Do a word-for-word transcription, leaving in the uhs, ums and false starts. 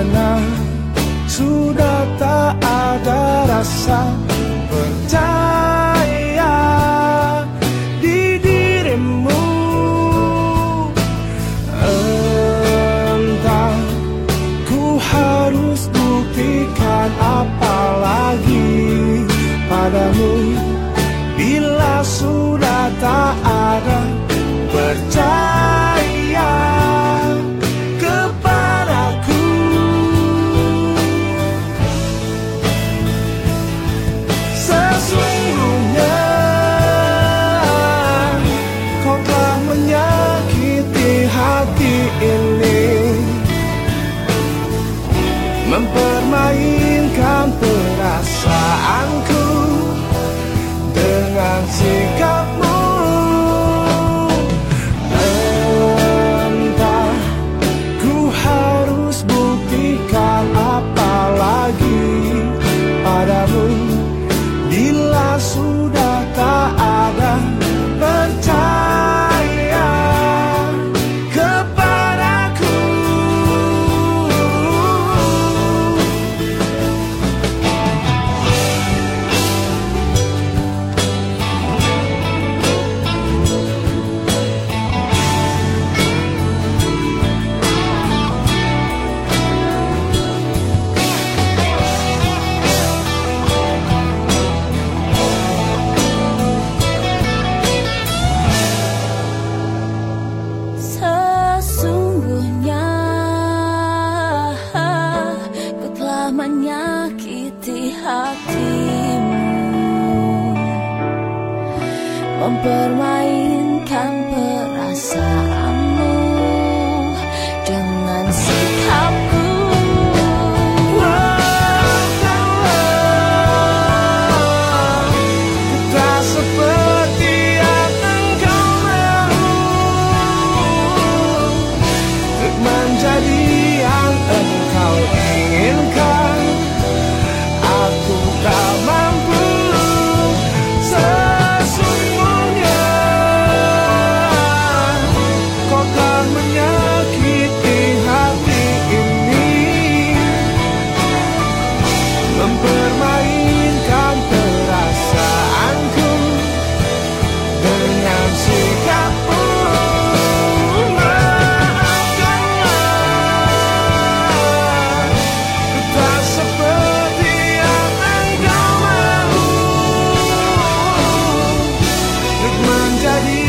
Karena sudah tak ada rasa percaya di dirimu. Entah ku harus buktikan apa lagi padamu bila sudah tak ada percaya kepadaku. Sesungguhnya kau telah menyakiti hati ini, mempermainkan perasaanku dengan sikapmu. Entah ku harus buktikan apa lagi padamu bila sudah tak ada percaya kepadaku. Sesungguhnya ku telah menyakiti hatimu, mempermainkan perasaanmu dengan sikapku. Tak seperti yang engkau mau, untuk menjadi yang engkau inginkan. Aku tak mampu. Sesungguhnya kau telah menyakiti hati ini, mempermainkan perasaanku dengan sikapmu. Maafkanlah, ku tak seperti yang engkau mau, untuk menjadi